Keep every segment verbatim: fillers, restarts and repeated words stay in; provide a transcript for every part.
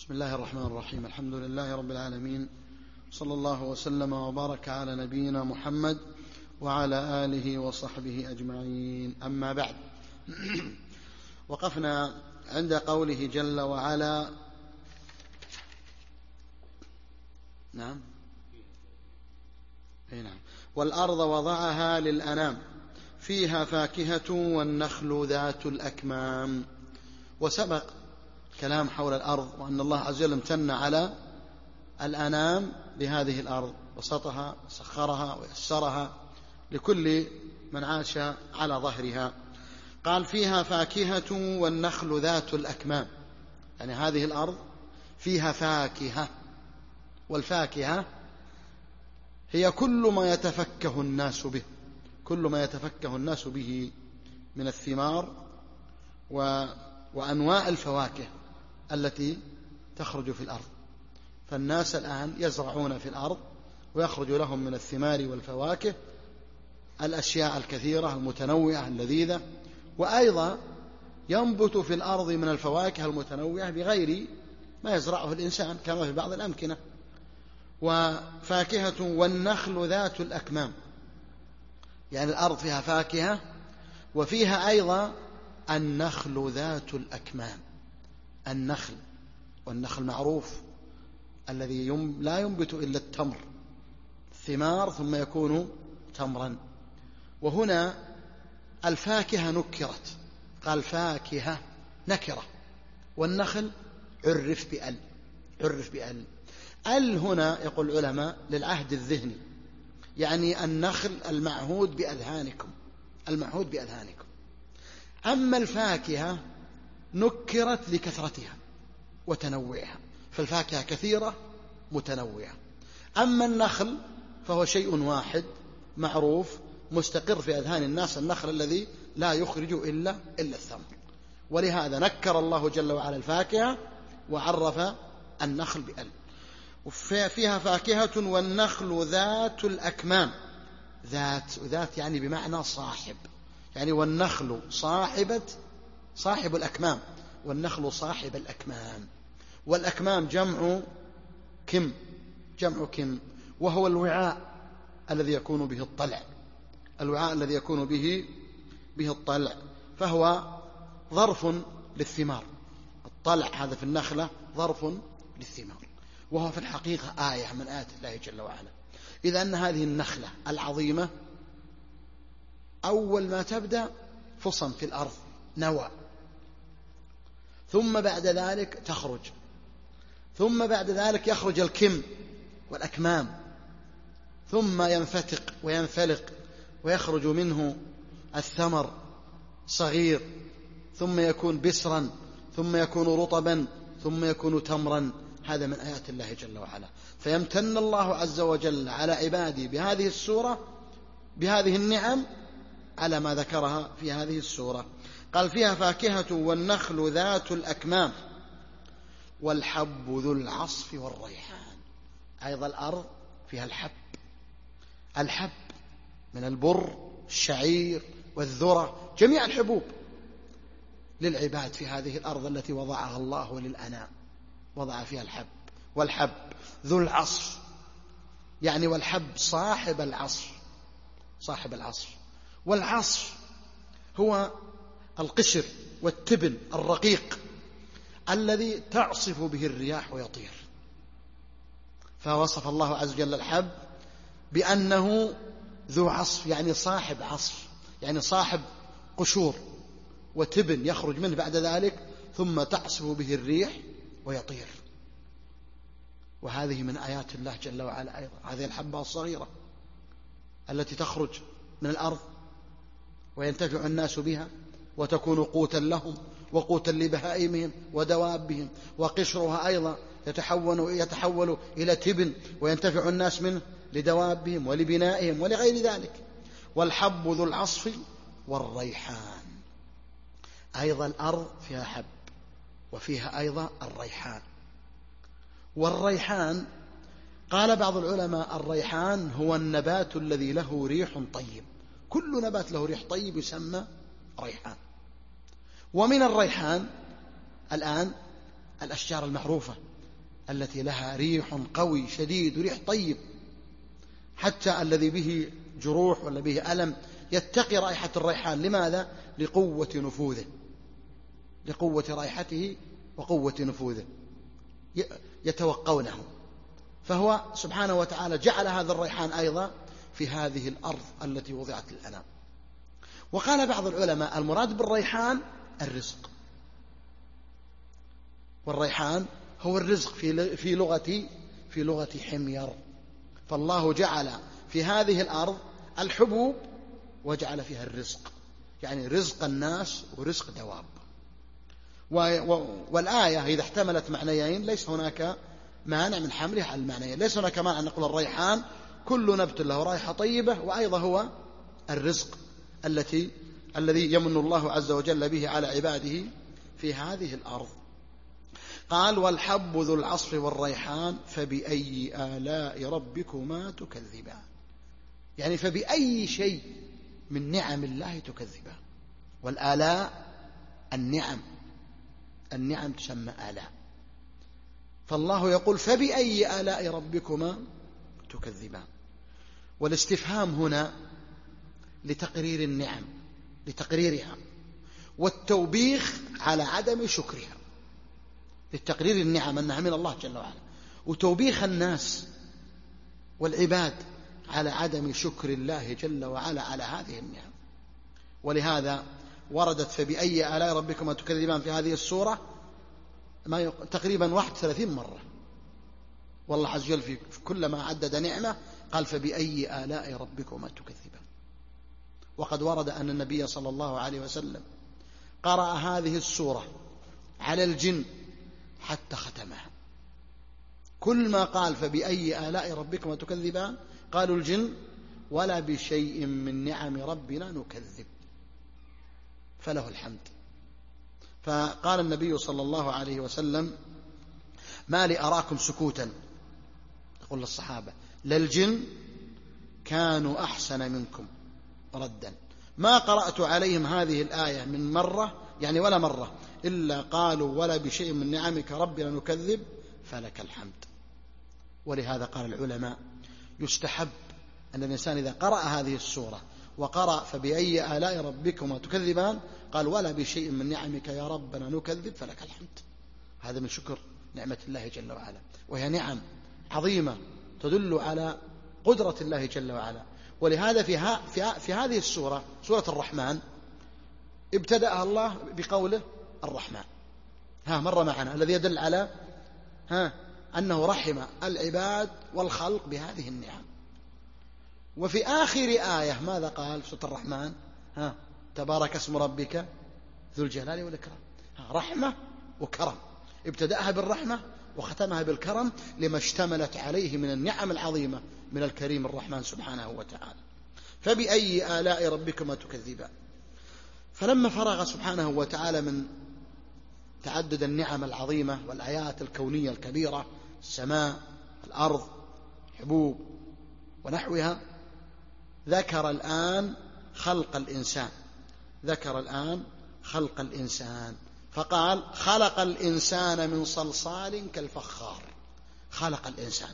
بسم الله الرحمن الرحيم. الحمد لله رب العالمين، صلى الله وسلم وبارك على نبينا محمد وعلى آله وصحبه أجمعين. أما بعد، وقفنا عند قوله جل وعلا: نعم نعم والأرض وضعها للأنام فيها فاكهة والنخل ذات الأكمام. وسبق كلام حول الأرض، وأن الله عز وجل امتن على الأنام بهذه الأرض، بسطها وسخرها ويسرها لكل من عاش على ظهرها. قال: فيها فاكهة والنخل ذات الأكمام، يعني هذه الأرض فيها فاكهة، والفاكهة هي كل ما يتفكه الناس به، كل ما يتفكه الناس به من الثمار و... وأنواع الفواكه التي تخرج في الأرض. فالناس الآن يزرعون في الأرض ويخرج لهم من الثمار والفواكه الأشياء الكثيرة المتنوعة اللذيذة، وأيضا ينبت في الأرض من الفواكه المتنوعة بغير ما يزرعه الإنسان كما في بعض الأمكنة. وفاكهة والنخل ذات الأكمام، يعني الأرض فيها فاكهة وفيها أيضا النخل ذات الأكمام. النخل، والنخل معروف الذي يم لا ينبت إلا التمر، ثمار ثم يكون تمرا. وهنا الفاكهة نكرت، قال فاكهة نكرة، والنخل عرف بأل، عرف بأل. أل هنا يقول العلماء للعهد الذهني، يعني النخل المعهود بأذهانكم، المعهود بأذهانكم. أما الفاكهة نكرت لكثرتها وتنوعها، فالفاكهة كثيرة متنوعة. أما النخل فهو شيء واحد معروف مستقر في أذهان الناس، النخل الذي لا يخرج إلا إلا الثمر. ولهذا نكر الله جل وعلا الفاكهة وعرف النخل بأل. فيها فاكهة والنخل ذات الأكمام. ذات ذات يعني بمعنى صاحب، يعني والنخل صاحبة صاحب الأكمام، والنخل صاحب الأكمام. والأكمام جمع كم، جمع كم، وهو الوعاء الذي يكون به الطلع، الوعاء الذي يكون به به الطلع، فهو ظرف للثمار. الطلع هذا في النخلة ظرف للثمار، وهو في الحقيقة آية من آيات الله جل وعلا. إذا أن هذه النخلة العظيمة أول ما تبدأ فصم في الأرض نوى، ثم بعد ذلك تخرج، ثم بعد ذلك يخرج الكم والأكمام، ثم ينفتق وينفلق ويخرج منه الثمر صغير، ثم يكون بسرا، ثم يكون رطبا، ثم يكون تمرا. هذا من آيات الله جل وعلا. فيمتن الله عز وجل على عباده بهذه السورة، بهذه النعم، على ما ذكرها في هذه السورة. قال: فيها فاكهة والنخل ذات الأكمام والحب ذو العصف والريحان. أيضا الأرض فيها الحب، الحب من البر، الشعير والذرة، جميع الحبوب للعباد في هذه الأرض التي وضعها الله للأنام، وضع فيها الحب. والحب ذو العصف، يعني والحب صاحب العصف، صاحب العصف. والعصف هو القشر والتبن الرقيق الذي تعصف به الرياح ويطير. فوصف الله عز وجل الحب بأنه ذو عصف، يعني صاحب عصف، يعني صاحب قشور وتبن يخرج منه بعد ذلك، ثم تعصف به الريح ويطير. وهذه من آيات الله جل وعلا أيضا، هذه الحبة الصغيرة التي تخرج من الأرض وينتفع الناس بها، وتكون قوتا لهم وقوتا لبهائمهم ودوابهم. وقشرها أيضا يتحول, يتحول إلى تبن وينتفع الناس منه لدوابهم ولبنائهم ولغير ذلك. والحب ذو العصف والريحان، أيضا الأرض فيها حب وفيها أيضا الريحان. والريحان قال بعض العلماء الريحان هو النبات الذي له ريح طيب، كل نبات له ريح طيب يسمى ريحان. ومن الريحان الآن الأشجار المعروفة التي لها ريح قوي شديد وريح طيب، حتى الذي به جروح ولا به ألم يتقي رائحة الريحان. لماذا؟ لقوة نفوذه، لقوة رائحته وقوة نفوذه، يتوقونه. فهو سبحانه وتعالى جعل هذا الريحان أيضا في هذه الأرض التي وضعت للأنام. وقال بعض العلماء المراد بالريحان الرزق، والريحان هو الرزق في لغة في لغة حمير. فالله جعل في هذه الأرض الحبوب وجعل فيها الرزق، يعني رزق الناس ورزق دواب. والآية إذا احتملت معنيين ليس هناك مانع من حملها على المعنيين. ليس هناك مانع أن نقول الريحان كل نبت له رائحة طيبة، وأيضا هو الرزق التي الذي يمن الله عز وجل به على عباده في هذه الأرض. قال والحب ذو العصف والريحان فبأي آلاء ربكما تكذبان، يعني فبأي شيء من نعم الله تكذبان. والآلاء النعم، النعم تسمى آلاء. فالله يقول فبأي آلاء ربكما تكذبان. والاستفهام هنا لتقرير النعم، لتقريرها والتوبيخ على عدم شكرها. للتقرير النعم أنها من الله جل وعلا، وتوبيخ الناس والعباد على عدم شكر الله جل وعلا على هذه النعم. ولهذا وردت فبأي آلاء ربكما تكذبان في هذه السورة ما يق... تقريبا واحد وثلاثين مرة. والله عز وجل في كلما عدد نعمة قال فبأي آلاء ربكما تكذبان. وقد ورد أن النبي صلى الله عليه وسلم قرأ هذه السورة على الجن حتى ختمها. كل ما قال فبأي آلاء ربكما تكذبان قالوا الجن ولا بشيء من نعم ربنا نكذب، فله الحمد. فقال النبي صلى الله عليه وسلم ما لي أراكم سكوتا، يقول للصحابة للجن كانوا أحسن منكم ردا، ما قرأت عليهم هذه الآية من مرة يعني ولا مرة إلا قالوا ولا بشيء من نعمك ربنا نكذب فلك الحمد. ولهذا قال العلماء يستحب أن الإنسان إذا قرأ هذه السورة وقرأ فبأي آلاء ربكما تكذبان قال ولا بشيء من نعمك يا ربنا نكذب فلك الحمد. هذا من شكر نعمة الله جل وعلا، وهي نعم عظيمة تدل على قدرة الله جل وعلا. ولهذا في, ها في, في هذه السورة سورة الرحمن ابتدأها الله بقوله الرحمن، ها مرة معنا الذي يدل على ها أنه رحم العباد والخلق بهذه النعم. وفي آخر آية ماذا قال في سورة الرحمن؟ ها تبارك اسم ربك ذو الجلال والإكرام. رحمة وكرم، ابتدأها بالرحمة وختمها بالكرم لما اشتملت عليه من النعم العظيمة من الكريم الرحمن سبحانه وتعالى. فبأي آلاء ربكما تكذبان. فلما فرغ سبحانه وتعالى من تعدد النعم العظيمة والآيات الكونية الكبيرة، السماء، الأرض، حبوب ونحوها، ذكر الآن خلق الإنسان، ذكر الآن خلق الإنسان فقال خلق الإنسان من صلصال كالفخار. خلق الإنسان،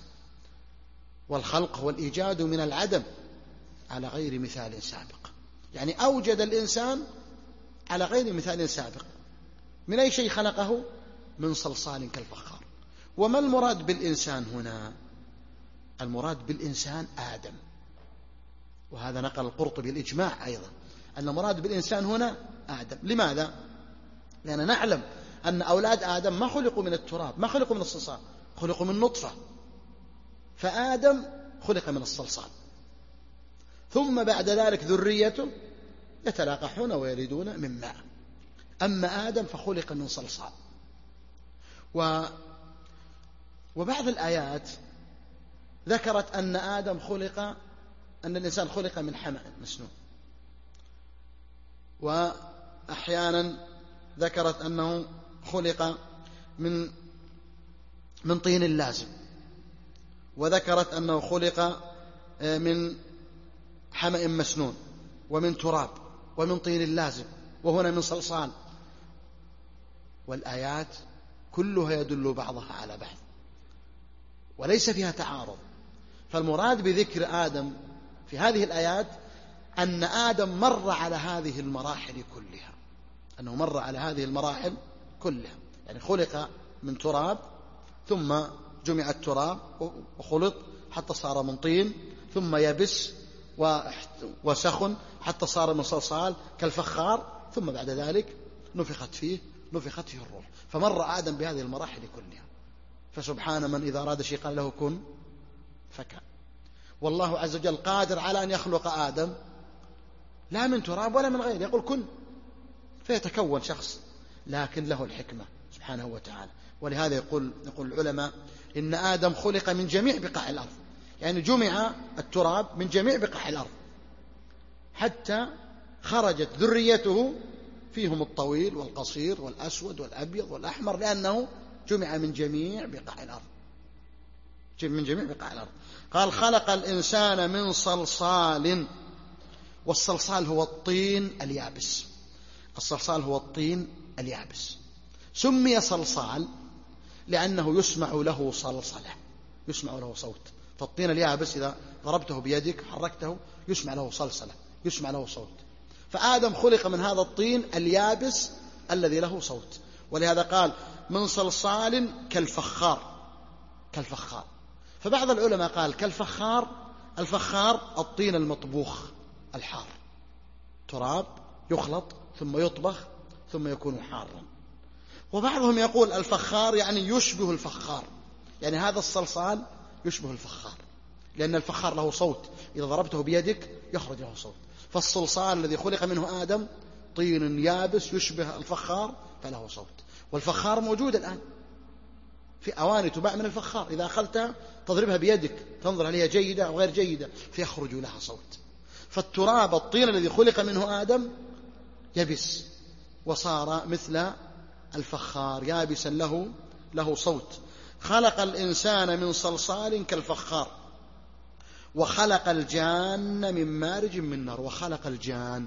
والخلق هو الإيجاد من العدم على غير مثال سابق، يعني أوجد الإنسان على غير مثال سابق. من أي شيء خلقه؟ من صلصال كالفخار. وما المراد بالإنسان هنا؟ المراد بالإنسان آدم، وهذا نقل القرطبي الإجماع أيضا أن المراد بالإنسان هنا آدم. لماذا؟ لأننا نعلم أن أولاد آدم ما خلقوا من التراب، ما خلقوا من الصلصال، خلقوا من نطفة، فآدم خلق من الصلصال، ثم بعد ذلك ذريته يتلاقحون ويلدون من ماء. أما آدم فخلق من صلصال. و وبعض الآيات ذكرت أن آدم خلق، أن الإنسان خلق من حمأ مسنون، وأحيانا ذكرت أنه خلق من من طين لازم، وذكرت أنه خلق من حمأ مسنون ومن تراب ومن طين لازم، وهنا من صلصال. والآيات كلها يدل بعضها على بعض، وليس فيها تعارض. فالمراد بذكر آدم في هذه الآيات أن آدم مر على هذه المراحل كلها، أنه مر على هذه المراحل كلها، يعني خلق من تراب ثم جمع التراب وخلط حتى صار من طين ثم يبس وسخن حتى صار من صلصال كالفخار، ثم بعد ذلك نفخت فيه نفخت فيه الروح. فمر آدم بهذه المراحل كلها. فسبحان من إذا أراد شيء قال له كن فكان. والله عز وجل قادر على أن يخلق آدم لا من تراب ولا من غيره، يقول كن فيتكون شخص، لكن له الحكمة سبحانه وتعالى. ولهذا يقول يقول العلماء إن آدم خلق من جميع بقاع الأرض، يعني جمع التراب من جميع بقاع الأرض حتى خرجت ذريته فيهم الطويل والقصير والأسود والأبيض والأحمر، لأنه جمع من جميع بقاع الأرض، من جميع بقاع الأرض. قال خلق الإنسان من صلصال، والصلصال هو الطين اليابس، الصلصال هو الطين اليابس. سمي صلصال لأنه يسمع له صلصلة، يسمع له صوت. فالطين اليابس إذا ضربته بيدك حركته يسمع له صلصلة، يسمع له صوت. فآدم خلق من هذا الطين اليابس الذي له صوت. ولهذا قال من صلصال كالفخار، كالفخار. فبعض العلماء قال كالفخار، الفخار الطين المطبوخ الحار، تراب يخلط ثم يطبخ ثم يكون حارا. وبعضهم يقول الفخار يعني يشبه الفخار، يعني هذا الصلصال يشبه الفخار، لأن الفخار له صوت، إذا ضربته بيدك يخرج له صوت. فالصلصال الذي خلق منه آدم طين يابس يشبه الفخار فله صوت. والفخار موجود الآن في أواني تباع من الفخار، إذا أخذتها تضربها بيدك تنظر عليها جيدة أو غير جيدة فيخرج لها صوت. فالتراب الطين الذي خلق منه آدم يبس وصار مثل الفخار يابسا له له صوت. خلق الإنسان من صلصال كالفخار وخلق الجان من مارج من نار. وخلق الجان،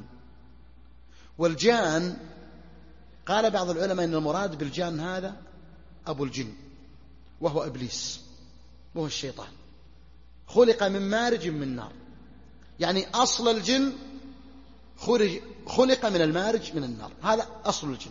والجان قال بعض العلماء إن المراد بالجان هذا أبو الجن وهو إبليس وهو الشيطان، خلق من مارج من نار، يعني أصل الجن خرج خلق من المارج من النار، هذا أصل الجن.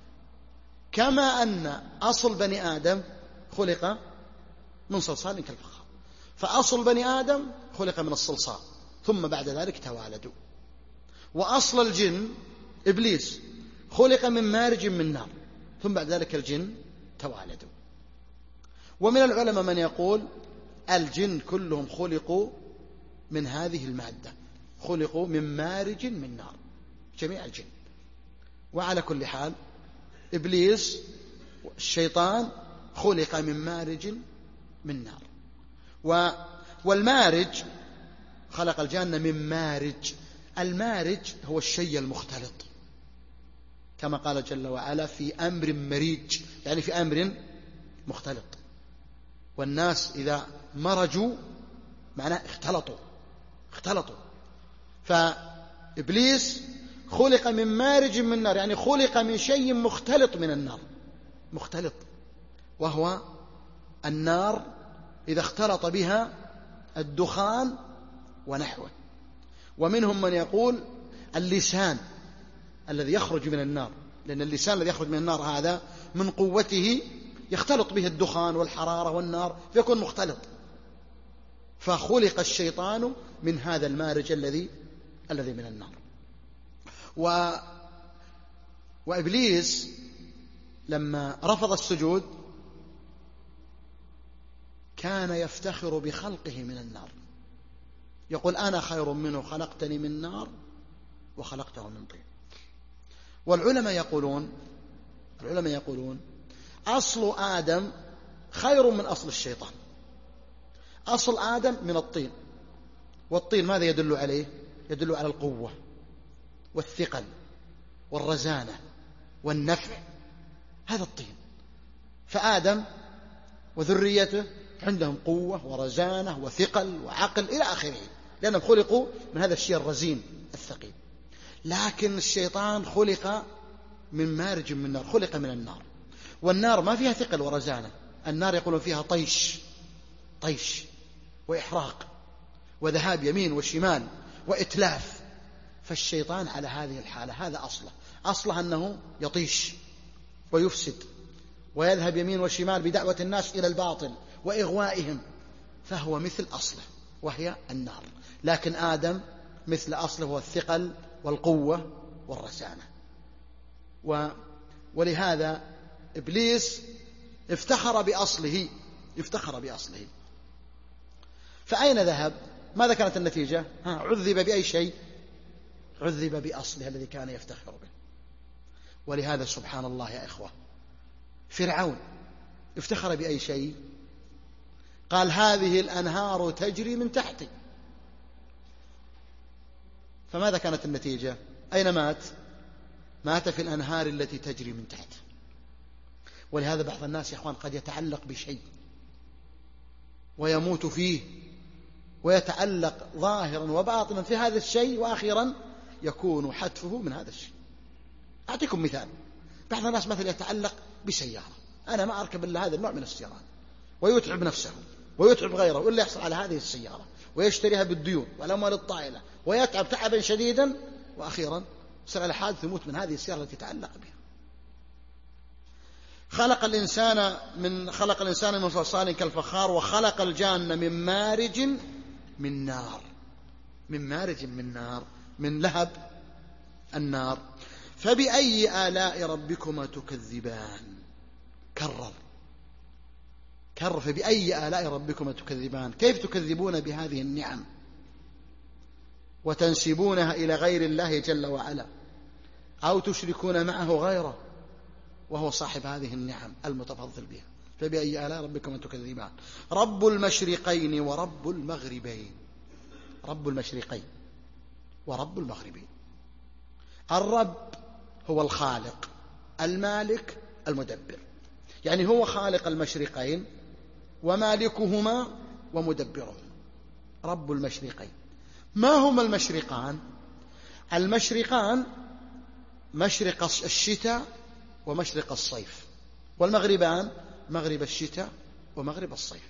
كما أن أصل بني آدم خلق من صلصال كالفخار، فأصل بني آدم خلق من الصلصال ثم بعد ذلك توالدوا. وأصل الجن إبليس خلق من مارج من نار ثم بعد ذلك الجن توالدوا. ومن العلماء من يقول الجن كلهم خلقوا من هذه المادة، خلقوا من مارج من نار، جميع الجن. وعلى كل حال إبليس الشيطان خلق من مارج من نار. والمارج خلق الجنة من مارج، المارج هو الشيء المختلط، كما قال جل وعلا في أمر مريج، يعني في أمر مختلط. والناس إذا مرجوا معناه اختلطوا اختلطوا فإبليس خلق من مارج من نار، يعني خلق من شيء مختلط من النار، مختلط، وهو النار إذا اختلط بها الدخان ونحوه. ومنهم من يقول اللسان الذي يخرج من النار، لأن اللسان الذي يخرج من النار هذا من قوته يختلط به الدخان والحرارة والنار فيكون مختلط. فخلق الشيطان من هذا المارج الذي الذي من النار. و... وإبليس لما رفض السجود كان يفتخر بخلقه من النار، يقول أنا خير منه خلقتني من نار وخلقته من طين. والعلماء يقولون العلماء يقولون أصل آدم خير من أصل الشيطان. أصل آدم من الطين، والطين ماذا يدل عليه؟ يدل على القوة والثقل والرزانة والنفع، هذا الطين. فآدم وذريته عندهم قوة ورزانة وثقل وعقل إلى آخره، لأنهم خلقوا من هذا الشيء الرزين الثقيل. لكن الشيطان خلق من مارج من نار، خلق من النار، والنار ما فيها ثقل ورزانة. النار يقولون فيها طيش، طيش وإحراق وذهاب يمين وشمال وإتلاف. فالشيطان على هذه الحالة هذا أصله أصله أنه يطيش ويفسد ويذهب يمين وشمال بدعوة الناس إلى الباطل وإغوائهم، فهو مثل أصله وهي النار. لكن آدم مثل أصله هو الثقل والقوة والرزانة. و... ولهذا إبليس افتخر بأصله افتخر بأصله فأين ذهب؟ ماذا كانت النتيجة؟ ها، عذب بأي شيء؟ عذب بأصله الذي كان يفتخر به. ولهذا سبحان الله يا إخوة، فرعون افتخر بأي شيء؟ قال هذه الأنهار تجري من تحتي. فماذا كانت النتيجة؟ أين مات؟ مات في الأنهار التي تجري من تحته. ولهذا بعض الناس يا إخوان قد يتعلق بشيء ويموت فيه ويتعلق ظاهرا وباطنا في هذا الشيء، وأخيرا يكون حتفه من هذا الشيء. أعطيكم مثال. بعض الناس مثلا يتعلق بسيارة، أنا ما أركب إلا هذا النوع من السيارات، ويتعب نفسه ويتعب غيره وإلا يحصل على هذه السيارة، ويشتريها بالديون والأموال الطائلة، ويتعب تعبا شديدا، وأخيرا يصير على حادث يموت من هذه السيارة التي تعلق بها. خلق الإنسان من خلق الإنسان من صلصال كالفخار، وخلق الجان من مارج من نار من مارج من نار من لهب النار. فبأي آلاء ربكما تكذبان؟ كرر كرر فبأي آلاء ربكما تكذبان. كيف تكذبون بهذه النعم وتنسبونها إلى غير الله جل وعلا، أو تشركون معه غيره وهو صاحب هذه النعم المتفضل بها؟ فبأي آلاء ربكما تكذبان. رب المشرقين ورب المغربين. رب المشرقين ورب المغربين. الرب هو الخالق المالك المدبر، يعني هو خالق المشرقين ومالكهما ومدبرهما. رب المشرقين. ما هما المشرقان؟ المشرقان مشرق الشتاء ومشرق الصيف، والمغربان مغرب الشتاء ومغرب الصيف.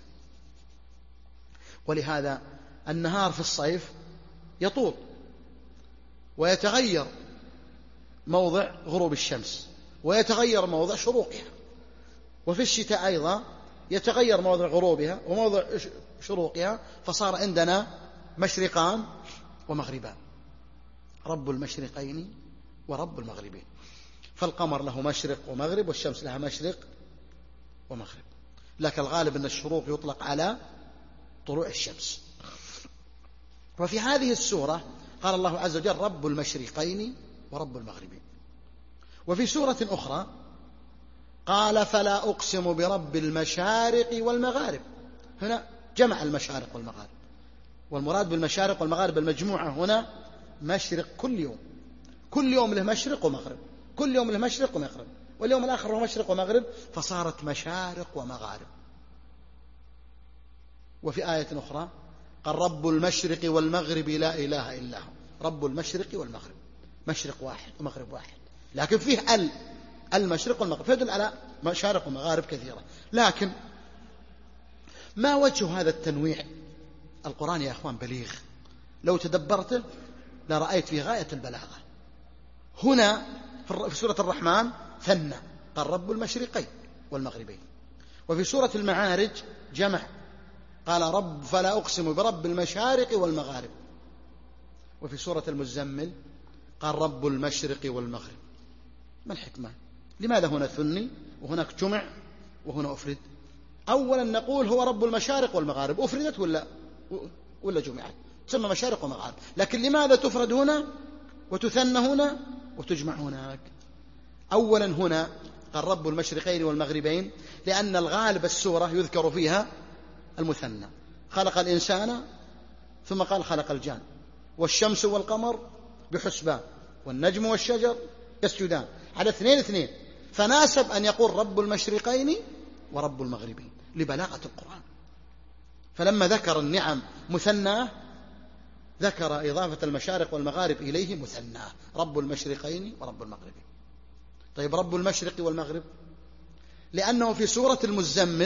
ولهذا النهار في الصيف يطول ويتغير موضع غروب الشمس ويتغير موضع شروقها، وفي الشتاء أيضا يتغير موضع غروبها وموضع شروقها، فصار عندنا مشرقان ومغربان. رب المشرقين ورب المغربين. فالقمر له مشرق ومغرب، والشمس لها مشرق ومغرب، لكن الغالب أن الشروق يطلق على طلوع الشمس. وفي هذه السورة قال الله عز وجل رب المشرقين ورب المغربين. وفي سورة أخرى قال فلا أقسم برب المشارق والمغارب. هنا جمع المشارق والمغارب، والمراد بالمشارق والمغارب المجموعة هنا مشرق كل يوم، كل يوم له مشرق ومغرب، كل يوم له مشرق ومغرب، واليوم الآخر هو مشرق ومغرب، فصارت مشارق ومغارب. وفي آية أخرى قال رب المشرق والمغرب لا إله إلا هو. رب المشرق والمغرب، مشرق واحد ومغرب واحد، لكن فيه ال المشرق والمغرب، فيدل على مشارق ومغارب كثيرة. لكن ما وجه هذا التنويع؟ القرآن يا أخوان بليغ، لو تدبرته لرأيت في غاية البلاغة. هنا في سورة الرحمن ثنى قال رب المشرقين والمغربين، وفي سورة المعارج جمع قال رب فلا أقسم برب المشارق والمغارب، وفي سورة المزمل قال رب المشرق والمغرب. ما الحكمة؟ لماذا هنا ثني وهناك جمع وهنا أفرد؟ أولا نقول هو رب المشارق والمغارب، أفردت ولا ولا جمعت؟ تسمى مشارق ومغارب، لكن لماذا تفرد هنا وتثنى هنا وتجمع هناك؟ أولا هنا قال رب المشرقين والمغربين لأن الغالب السورة يذكر فيها المثنى، خلق الإنسان ثم قال خلق الجان، والشمس والقمر بحسبان، والنجم والشجر يسجدان، على اثنين اثنين، فناسب أن يقول رب المشرقين ورب المغربين لبلاغة القرآن. فلما ذكر النعم مثناه ذكر إضافة المشارق والمغارب إليه مثناه، رب المشرقين ورب المغربين. طيب رب المشرق والمغرب لأنه في سورة المزمل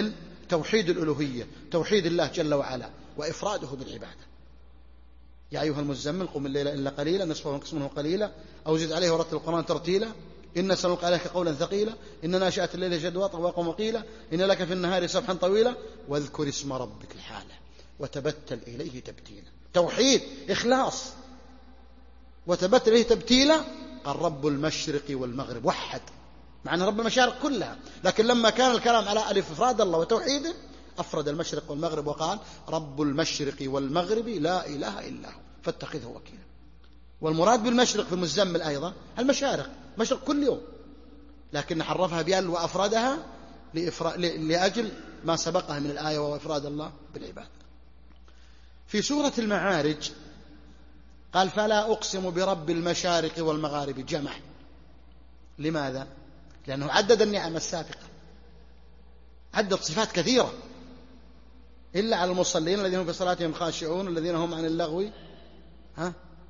توحيد الألوهية، توحيد الله جل وعلا وإفراده بالعبادة. يا أيها المزمل قم الليل إلا قليلا نصفه وانقص منه قليلا أو زد عليه ورتل القرآن ترتيلا إن سنلقي عليك قولا ثقيلا إن ناشئة الليل أشد وطئا وأقوم قيلا إن لك في النهار سبحا طويلا واذكر اسم ربك الحالة وتبتل إليه تبتيلا. توحيد، إخلاص، وتبتل إليه تبتيلا. قال رب المشرق والمغرب، وحد معنى رب المشارق كلها، لكن لما كان الكلام على ألف إفراد الله وتوحيده أفرد المشرق والمغرب وقال رب المشرق والمغرب لا إله إلا هو فاتخذه وكيلا. والمراد بالمشرق في المزمل أيضا المشارق، مشرق كل يوم، لكن حرفها بأل وأفردها لأجل ما سبقها من الآية وهو إفراد الله بالعباد. في سورة المعارج قال فلا أقسم برب المشارق والمغارب، جمع. لماذا؟ لأنه عدد النعم السابقة، عدد صفات كثيرة، إلا على المصلين الذين هم في صلاتهم خاشعون الذين هم عن اللغو ها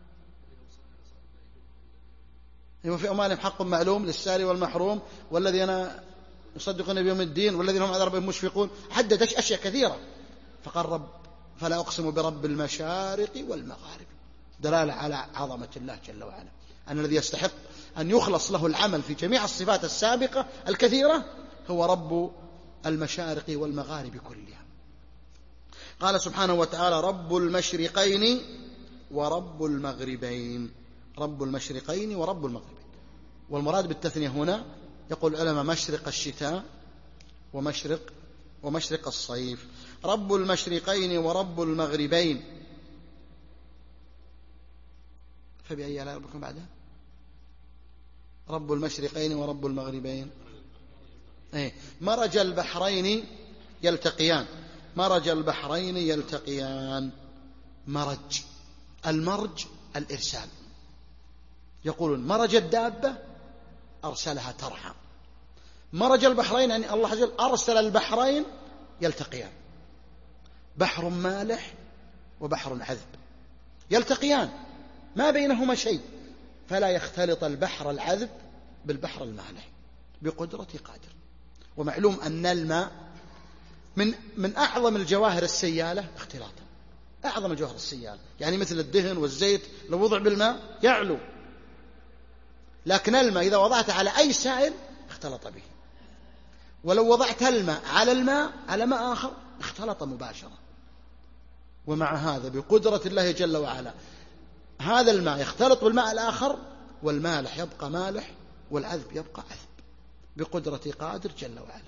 في أموالهم حق معلوم للساري والمحروم والذين يصدقون بيوم الدين والذين هم على ربهم مشفقون. عدد أشياء كثيرة، فقال رب فلا أقسم برب المشارق والمغارب، دلالة على عظمة الله جل وعلا، أن الذي يستحق أن يخلص له العمل في جميع الصفات السابقة الكثيرة هو رب المشارق والمغارب كلها. قال سبحانه وتعالى رب المشرقين ورب المغربين، رب المشرقين ورب المغربين. والمراد بالتثنية هنا يقول العلماء مشرق الشتاء ومشرق ومشرق الصيف. رب المشرقين ورب المغربين، فبأي آلاء ربكم بعدها؟ رب المشرقين ورب المغربين. ايه مرج البحرين يلتقيان، مرج البحرين يلتقيان. مرج، المرج الإرسال، يقولون مرج الدابة أرسلها ترعى. مرج البحرين يعني الله عز وجل أرسل البحرين يلتقيان، بحر مالح وبحر عذب يلتقيان ما بينهما شيء، فلا يختلط البحر العذب بالبحر المالح بقدرة قادر. ومعلوم أن الماء من من أعظم الجواهر السيالة اختلاطا، أعظم الجواهر السيالة، يعني مثل الدهن والزيت لو وضع بالماء يعلو، لكن الماء إذا وضعته على أي سائل اختلط به، ولو وضعت الماء على الماء على ماء آخر اختلط مباشرة. ومع هذا بقدرة الله جل وعلا هذا الماء يختلط بالماء الآخر، والمالح يبقى مالح والعذب يبقى عذب بقدرة قادر جل وعلا.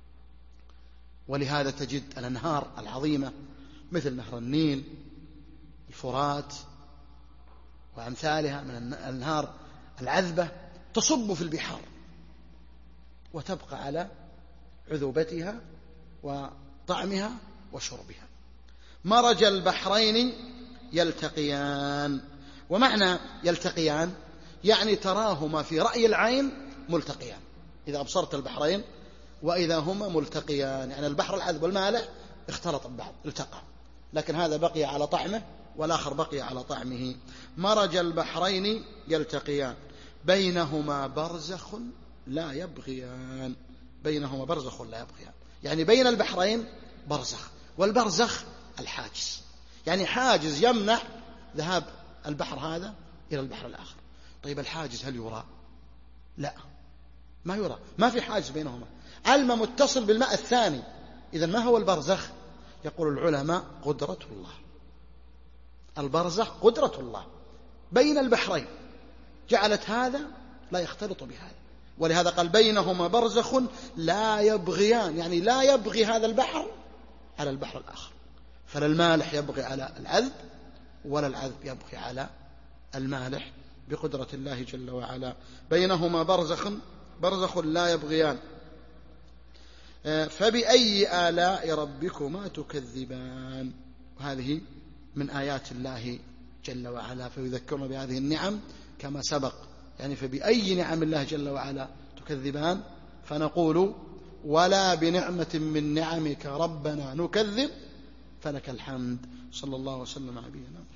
ولهذا تجد الأنهار العظيمة مثل نهر النيل، الفرات وأمثالها من الأنهار العذبة تصب في البحار وتبقى على عذوبتها وطعمها وشربها. مرج البحرين يلتقيان، ومعنى يلتقيان يعني تراهما في رأي العين ملتقيان، إذا أبصرت البحرين وإذا هما ملتقيان، يعني البحر العذب والمالح اختلط ببعض التقى، لكن هذا بقي على طعمه والآخر بقي على طعمه. مرج البحرين يلتقيان بينهما برزخ لا يبغيان، بينهما برزخ لا يبغيان يعني بين البحرين برزخ، والبرزخ الحاجز، يعني حاجز يمنع ذهاب البحر هذا إلى البحر الآخر. طيب الحاجز هل يرى؟ لا، ما يرى، ما في حاجز بينهما، الماء متصل بالماء الثاني. إذن ما هو البرزخ؟ يقول العلماء قدرة الله، البرزخ قدرة الله بين البحرين جعلت هذا لا يختلط بهذا، ولهذا قال بينهما برزخ لا يبغيان، يعني لا يبغي هذا البحر على البحر الآخر، فلا المالح يبغي على العذب ولا العذب يبغي على المالح بقدرة الله جل وعلا. بينهما برزخ برزخ لا يبغيان. فبأي آلاء ربكما تكذبان، وهذه من آيات الله جل وعلا، فيذكرنا بهذه النعم كما سبق، يعني فبأي نعم الله جل وعلا تكذبان، فنقول ولا بنعمة من نعمك ربنا نكذب فلك الحمد. صلى الله وسلم على نبينا.